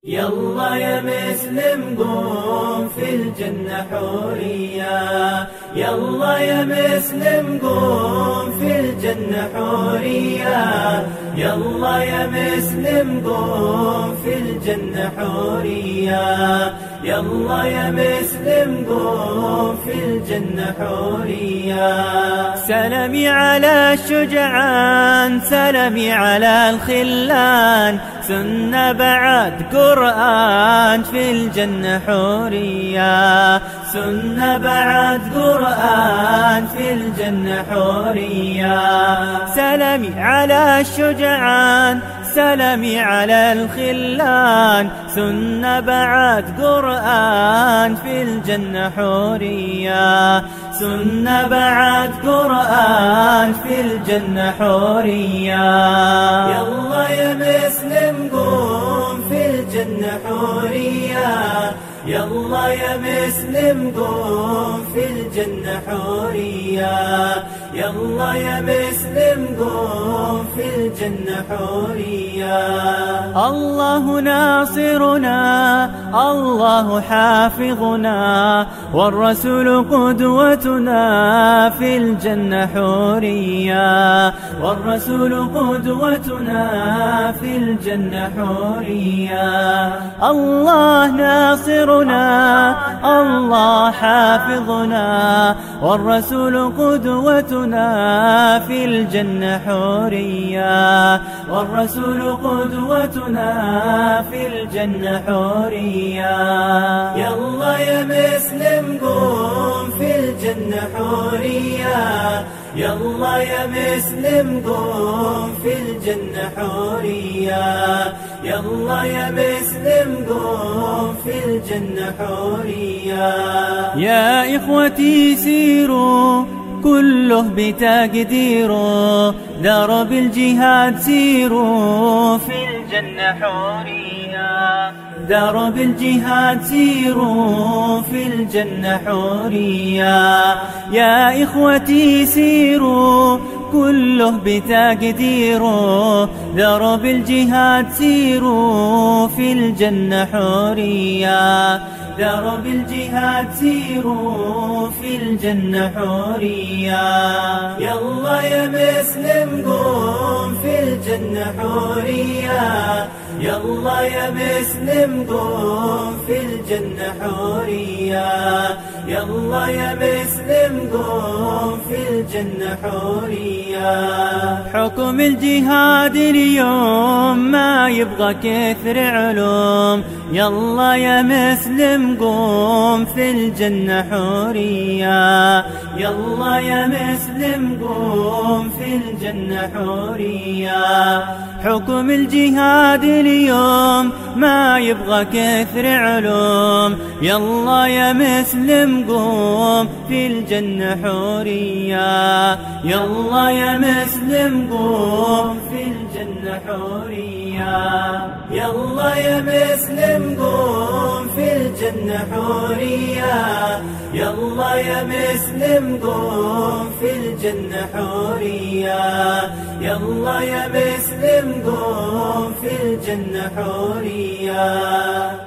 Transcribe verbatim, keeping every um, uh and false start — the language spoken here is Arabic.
يلا يا مسلم قوم في الجنة حورية، يلا يا مسلم قوم في الجنة حورية، يلا يا مسلم قوم في الجنة حورية، يلا يا مسلم قوم في الجنة حورية. سلامي على الشجعان، سلامي على الخلان، سنة بعد قرآن في الجنة حورية، سنة بعد قرآن في الجنة حورية. سلامي على الشجعان، سلامي على الخلان، سنة بعد قرآن في الجنة حورية، سنة بعد قرآن في الجنة حورية. يلا يا مسلم قوم في الجنة حورية، يلا يا مسلم قوم في الجنة حورية، يلا يا مسلم قوم في الجنة حورية. الله ناصرنا، الله حافظنا، والرسول قدوتنا في الجنة حورية، والرسول قدوتنا في الجنة حورية. الله ناصرنا، الله حافظنا، والرسول قدوتنا في الجنة حورية، والرسول قدوتنا في الجنة حورية. يلا يا مسلم قوم في الجنة حورية، يلا يا مسلم قوم في الجنة حورية، يلا يا مسلم قوم في الجنة حورية. يا إخوتي سيروا كله بتقديره، درب الجهاد سيروا في الجنة حورية، درب الجهاد سيروا في الجنة حورية. يا إخوتي سيروا كله بتقديره، درب الجهاد سيروا في الجنة حورية، درب الجهاد سيروا في الجنة حورية. يلا يا مسلم قوم في الجنة حورية، يلا يا مسلم قوم في الجنة حورية، يلا يا مسلم قوم في الجنة حورية. حكم الجهاد اليوم ما يبغى كثر علوم، يلا يا مسلم قوم في الجنة حورية، يلا يا مسلم قوم في الجنة حورية. حكم الجهاد اليوم ما يبغى كثر علوم، يلا يا مسلم قوم في الجنة حورية، يلا يا مسلم قوم في الجنة حورية. يلا يا مسلم قوم في الجنة حورية، يلا يا مسلم قوم في الجنة حورية، يلا يا مسلم قوم في الجنة حورية.